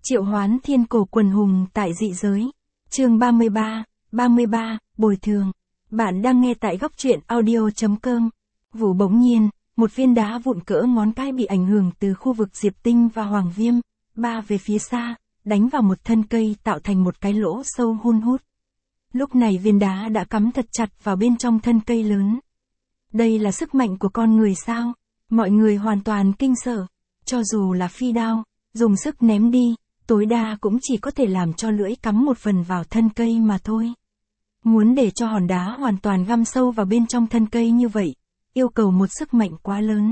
Triệu hoán thiên cổ quần hùng tại dị giới. Chương 33, bồi thường. Bạn đang nghe tại góc truyện audio.com. Vụ bỗng nhiên, một viên đá vụn cỡ ngón cái bị ảnh hưởng từ khu vực Diệp Tinh và Hoàng Viêm, ba về phía xa, đánh vào một thân cây tạo thành một cái lỗ sâu hun hút. Lúc này viên đá đã cắm thật chặt vào bên trong thân cây lớn. Đây là sức mạnh của con người sao? Mọi người hoàn toàn kinh sợ. Cho dù là phi đao, dùng sức ném đi, tối đa cũng chỉ có thể làm cho lưỡi cắm một phần vào thân cây mà thôi. Muốn để cho hòn đá hoàn toàn găm sâu vào bên trong thân cây như vậy, yêu cầu một sức mạnh quá lớn.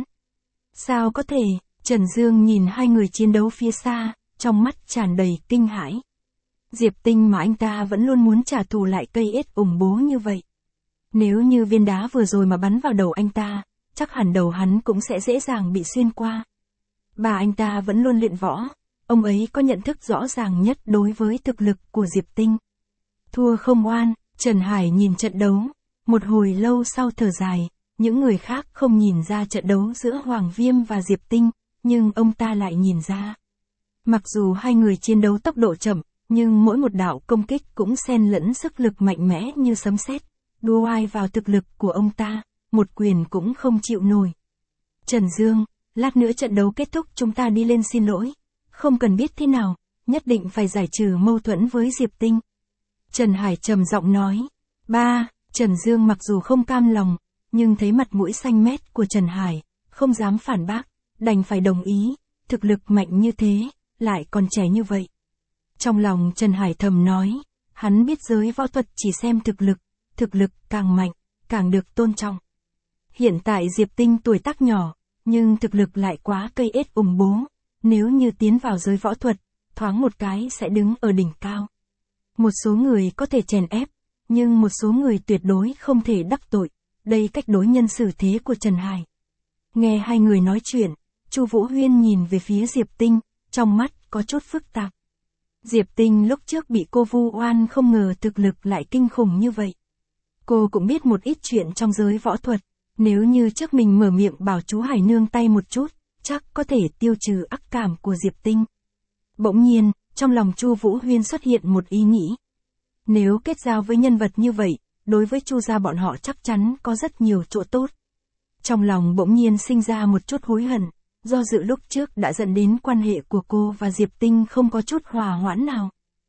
Sao có thể? Trần Dương nhìn hai người chiến đấu phía xa, trong mắt tràn đầy kinh hãi. Diệp Tinh mà anh ta vẫn luôn muốn trả thù lại cây ết ủng bố như vậy. Nếu như viên đá vừa rồi mà bắn vào đầu anh ta, chắc hẳn đầu hắn cũng sẽ dễ dàng bị xuyên qua. Bà anh ta vẫn luôn luyện võ, ông ấy có nhận thức rõ ràng nhất đối với thực lực của Diệp Tinh. Thua không oan, Trần Hải nhìn trận đấu, một hồi lâu sau thở dài, những người khác không nhìn ra trận đấu giữa Hoàng Viêm và Diệp Tinh, nhưng ông ta lại nhìn ra. Mặc dù hai người chiến đấu tốc độ chậm, nhưng mỗi một đạo công kích cũng xen lẫn sức lực mạnh mẽ như sấm sét, đua ai vào thực lực của ông ta, một quyền cũng không chịu nổi. Trần Dương, lát nữa trận đấu kết thúc chúng ta đi lên xin lỗi, không cần biết thế nào, nhất định phải giải trừ mâu thuẫn với Diệp Tinh. Trần Hải trầm giọng nói. Ba, Trần Dương mặc dù không cam lòng, nhưng thấy mặt mũi xanh mét của Trần Hải, không dám phản bác, đành phải đồng ý, thực lực mạnh như thế, lại còn trẻ như vậy. Trong lòng Trần Hải thầm nói, hắn biết giới võ thuật chỉ xem thực lực càng mạnh, càng được tôn trọng. Hiện tại Diệp Tinh tuổi tác nhỏ, nhưng thực lực lại quá cây ết ủng bố, nếu như tiến vào giới võ thuật, thoáng một cái sẽ đứng ở đỉnh cao. Một số người có thể chèn ép, nhưng một số người tuyệt đối không thể đắc tội, đây cách đối nhân xử thế của Trần Hải. Nghe hai người nói chuyện, Chu Vũ Huyên nhìn về phía Diệp Tinh, trong mắt có chút phức tạp. Diệp Tinh lúc trước bị cô vu oan không ngờ thực lực lại kinh khủng như vậy. Cô cũng biết một ít chuyện trong giới võ thuật, nếu như trước mình mở miệng bảo chú Hải nương tay một chút, chắc có thể tiêu trừ ác cảm của Diệp Tinh. Bỗng nhiên, trong lòng Chu Vũ Huyên xuất hiện một ý nghĩ. Nếu kết giao với nhân vật như vậy, đối với Chu gia bọn họ chắc chắn có rất nhiều chỗ tốt. Trong lòng bỗng nhiên sinh ra một chút hối hận, do dự lúc trước đã dẫn đến quan hệ của cô và Diệp Tinh không có chút hòa hoãn nào.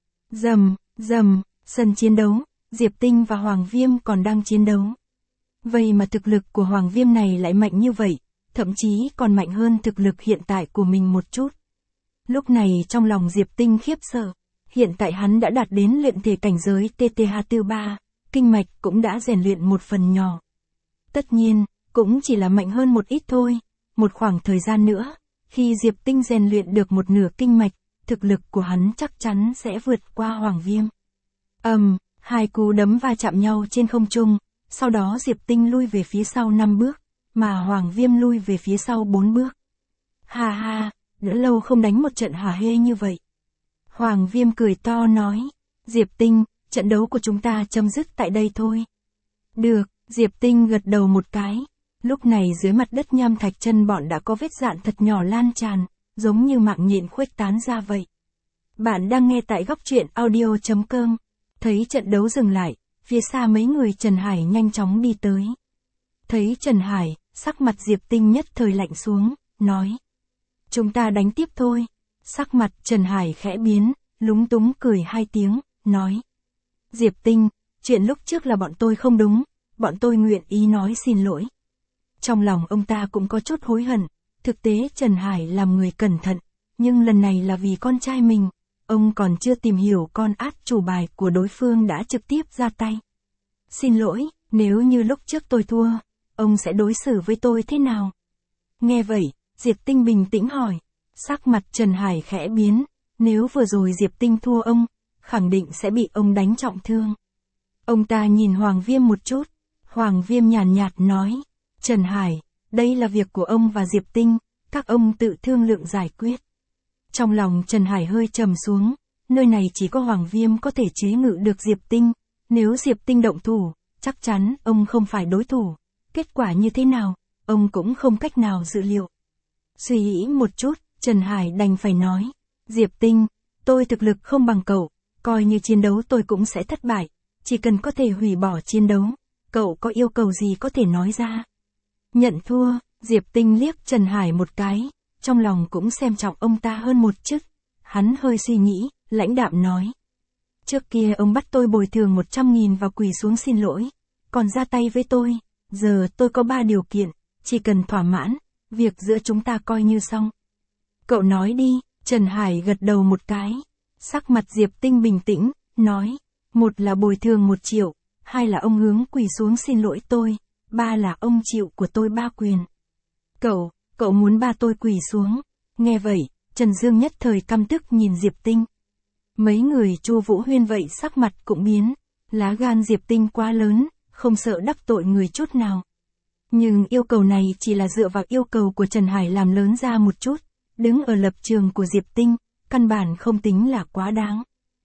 Rầm, sân chiến đấu, Diệp Tinh và Hoàng Viêm còn đang chiến đấu. Vậy mà thực lực của Hoàng Viêm này lại mạnh như vậy, thậm chí còn mạnh hơn thực lực hiện tại của mình một chút. Lúc này trong lòng Diệp Tinh khiếp sợ, hiện tại hắn đã đạt đến luyện thể cảnh giới TTH43, kinh mạch cũng đã rèn luyện một phần nhỏ. Tất nhiên, cũng chỉ là mạnh hơn một ít thôi, một khoảng thời gian nữa, khi Diệp Tinh rèn luyện được một nửa kinh mạch, thực lực của hắn chắc chắn sẽ vượt qua Hoàng Viêm. Hai cú đấm va chạm nhau trên không trung, sau đó Diệp Tinh lui về phía sau 5 bước, mà Hoàng Viêm lui về phía sau 4 bước. Ha, đã lâu không đánh một trận hả hê như vậy. Hoàng Viêm cười to nói, Diệp Tinh, trận đấu của chúng ta chấm dứt tại đây thôi. Được, Diệp Tinh gật đầu một cái. Lúc này dưới mặt đất nham thạch chân bọn đã có vết dạn thật nhỏ lan tràn, giống như mạng nhện khuếch tán ra vậy. Bạn đang nghe tại góc truyện audio.com. Thấy trận đấu dừng lại, phía xa mấy người Trần Hải nhanh chóng đi tới. Thấy Trần Hải, sắc mặt Diệp Tinh nhất thời lạnh xuống, nói. Chúng ta đánh tiếp thôi. Sắc mặt Trần Hải khẽ biến, lúng túng cười hai tiếng, nói. Diệp Tinh, chuyện lúc trước là bọn tôi không đúng, bọn tôi nguyện ý nói xin lỗi. Trong lòng ông ta cũng có chút hối hận, thực tế Trần Hải làm người cẩn thận, nhưng lần này là vì con trai mình, ông còn chưa tìm hiểu con át chủ bài của đối phương đã trực tiếp ra tay. Xin lỗi, nếu như lúc trước tôi thua, ông sẽ đối xử với tôi thế nào? Nghe vậy, Diệp Tinh bình tĩnh hỏi, sắc mặt Trần Hải khẽ biến, nếu vừa rồi Diệp Tinh thua ông, khẳng định sẽ bị ông đánh trọng thương. Ông ta nhìn Hoàng Viêm một chút, Hoàng Viêm nhàn nhạt nói, Trần Hải, đây là việc của ông và Diệp Tinh, các ông tự thương lượng giải quyết. Trong lòng Trần Hải hơi trầm xuống, nơi này chỉ có Hoàng Viêm có thể chế ngự được Diệp Tinh, nếu Diệp Tinh động thủ, chắc chắn ông không phải đối thủ, kết quả như thế nào, ông cũng không cách nào dự liệu. Suy nghĩ một chút, Trần Hải đành phải nói, Diệp Tinh, tôi thực lực không bằng cậu, coi như chiến đấu tôi cũng sẽ thất bại, chỉ cần có thể hủy bỏ chiến đấu, cậu có yêu cầu gì có thể nói ra. Nhận thua, Diệp Tinh liếc Trần Hải một cái, trong lòng cũng xem trọng ông ta hơn một chút. Hắn hơi suy nghĩ, lãnh đạm nói. Trước kia ông bắt tôi bồi thường 100.000 và quỳ xuống xin lỗi, còn ra tay với tôi, giờ tôi có 3 điều kiện, chỉ cần thỏa mãn, việc giữa chúng ta coi như xong. Cậu nói đi, Trần Hải gật đầu một cái, sắc mặt Diệp Tinh bình tĩnh, nói, 1 là bồi thường 1 triệu, 2 là ông hướng quỳ xuống xin lỗi tôi, 3 là ông chịu của tôi 3 quyền. Cậu muốn ba tôi quỳ xuống. Nghe vậy, Trần Dương nhất thời căm tức nhìn Diệp Tinh. Mấy người Chu Vũ Huyên vậy sắc mặt cũng biến, lá gan Diệp Tinh quá lớn, không sợ đắc tội người chút nào. Nhưng yêu cầu này chỉ là dựa vào yêu cầu của Trần Hải làm lớn ra một chút, đứng ở lập trường của Diệp Tinh, căn bản không tính là quá đáng.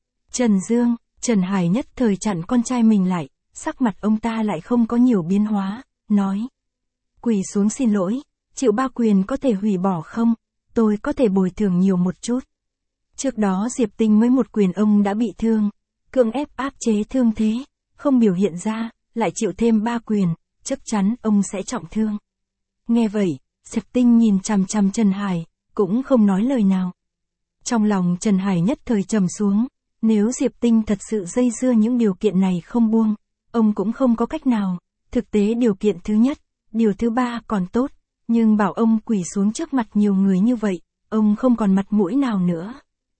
Trần Hải nhất thời chặn con trai mình lại, sắc mặt ông ta lại không có nhiều biến hóa, nói. Quỳ xuống xin lỗi, chịu 3 quyền có thể hủy bỏ không? Tôi có thể bồi thường nhiều một chút. Trước đó Diệp Tinh mới 1 quyền ông đã bị thương, cưỡng ép áp chế thương thế, không biểu hiện ra, lại chịu thêm 3 quyền, chắc chắn ông sẽ trọng thương. Nghe vậy, Diệp Tinh nhìn chằm chằm Trần Hải, cũng không nói lời nào. Trong lòng Trần Hải nhất thời trầm xuống, nếu Diệp Tinh thật sự dây dưa những điều kiện này không buông, ông cũng không có cách nào. Thực tế điều kiện thứ nhất, điều thứ 3 còn tốt, nhưng bảo ông quỳ xuống trước mặt nhiều người như vậy, ông không còn mặt mũi nào nữa.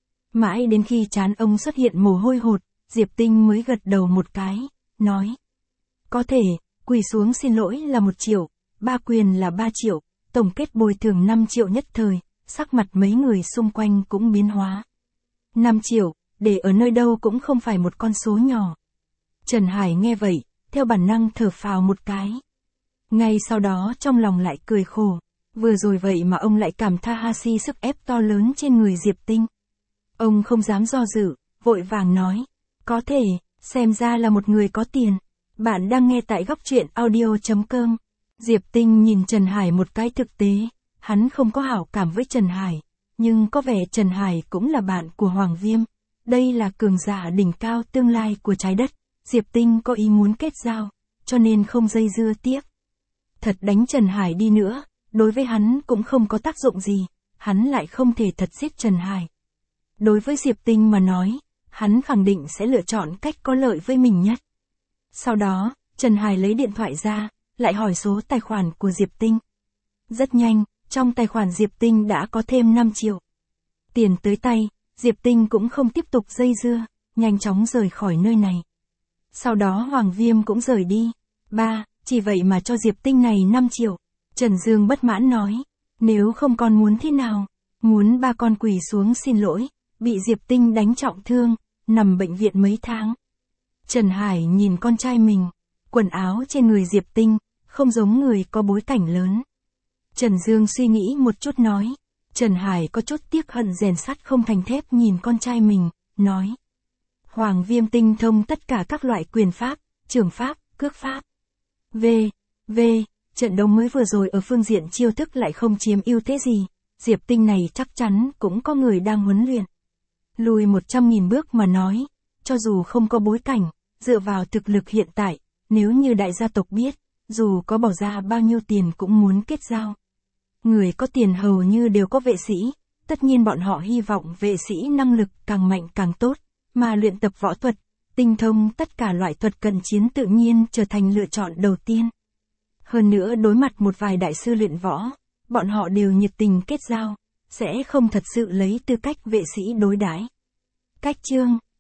Mãi đến khi trán ông xuất hiện mồ hôi hột, Diệp Tinh mới gật đầu một cái, nói. Có thể, quỳ xuống xin lỗi là 1 triệu, 3 quyền là 3 triệu, tổng kết bồi thường 5 triệu nhất thời, sắc mặt mấy người xung quanh cũng biến hóa. 5 triệu, để ở nơi đâu cũng không phải một con số nhỏ. Trần Hải nghe vậy, theo bản năng thở phào một cái. Ngay sau đó trong lòng lại cười khổ, vừa rồi vậy mà ông lại cảm tha sức ép to lớn trên người Diệp Tinh. Ông không dám do dự, vội vàng nói, có thể, xem ra là một người có tiền. Bạn đang nghe tại Góc Truyện Audio.com. Diệp Tinh nhìn Trần Hải một cái thực tế, hắn không có hảo cảm với Trần Hải, nhưng có vẻ Trần Hải cũng là bạn của Hoàng Viêm. Đây là cường giả đỉnh cao tương lai của trái đất, Diệp Tinh có ý muốn kết giao, cho nên không dây dưa tiếp. Thật đánh Trần Hải đi nữa, đối với hắn cũng không có tác dụng gì, hắn lại không thể thật giết Trần Hải. Đối với Diệp Tinh mà nói, hắn khẳng định sẽ lựa chọn cách có lợi với mình nhất. Sau đó, Trần Hải lấy điện thoại ra, lại hỏi số tài khoản của Diệp Tinh. Rất nhanh, trong tài khoản Diệp Tinh đã có thêm 5 triệu. Tiền tới tay, Diệp Tinh cũng không tiếp tục dây dưa, nhanh chóng rời khỏi nơi này. Sau đó Hoàng Viêm cũng rời đi. Chỉ vậy mà cho Diệp Tinh này 5 triệu. Trần Dương bất mãn nói, nếu không con muốn thế nào? Muốn ba con quỳ xuống xin lỗi, bị Diệp Tinh đánh trọng thương, nằm bệnh viện mấy tháng. Trần Hải nhìn con trai mình, quần áo trên người Diệp Tinh, không giống người có bối cảnh lớn. Trần Dương suy nghĩ một chút nói, Trần Hải có chút tiếc hận rèn sắt không thành thép nhìn con trai mình, nói. Hoàng Viêm tinh thông tất cả các loại quyền pháp, trường pháp, cước pháp. Trận đấu mới vừa rồi ở phương diện chiêu thức lại không chiếm ưu thế gì, Diệp Tinh này chắc chắn cũng có người đang huấn luyện. Lùi 100.000 bước mà nói, cho dù không có bối cảnh, dựa vào thực lực hiện tại, nếu như đại gia tộc biết, dù có bỏ ra bao nhiêu tiền cũng muốn kết giao. Người có tiền hầu như đều có vệ sĩ, tất nhiên bọn họ hy vọng vệ sĩ năng lực càng mạnh càng tốt, mà luyện tập võ thuật, tinh thông tất cả loại thuật cận chiến tự nhiên trở thành lựa chọn đầu tiên. Hơn nữa đối mặt một vài đại sư luyện võ, bọn họ đều nhiệt tình kết giao, sẽ không thật sự lấy tư cách vệ sĩ đối đãi. Cách chương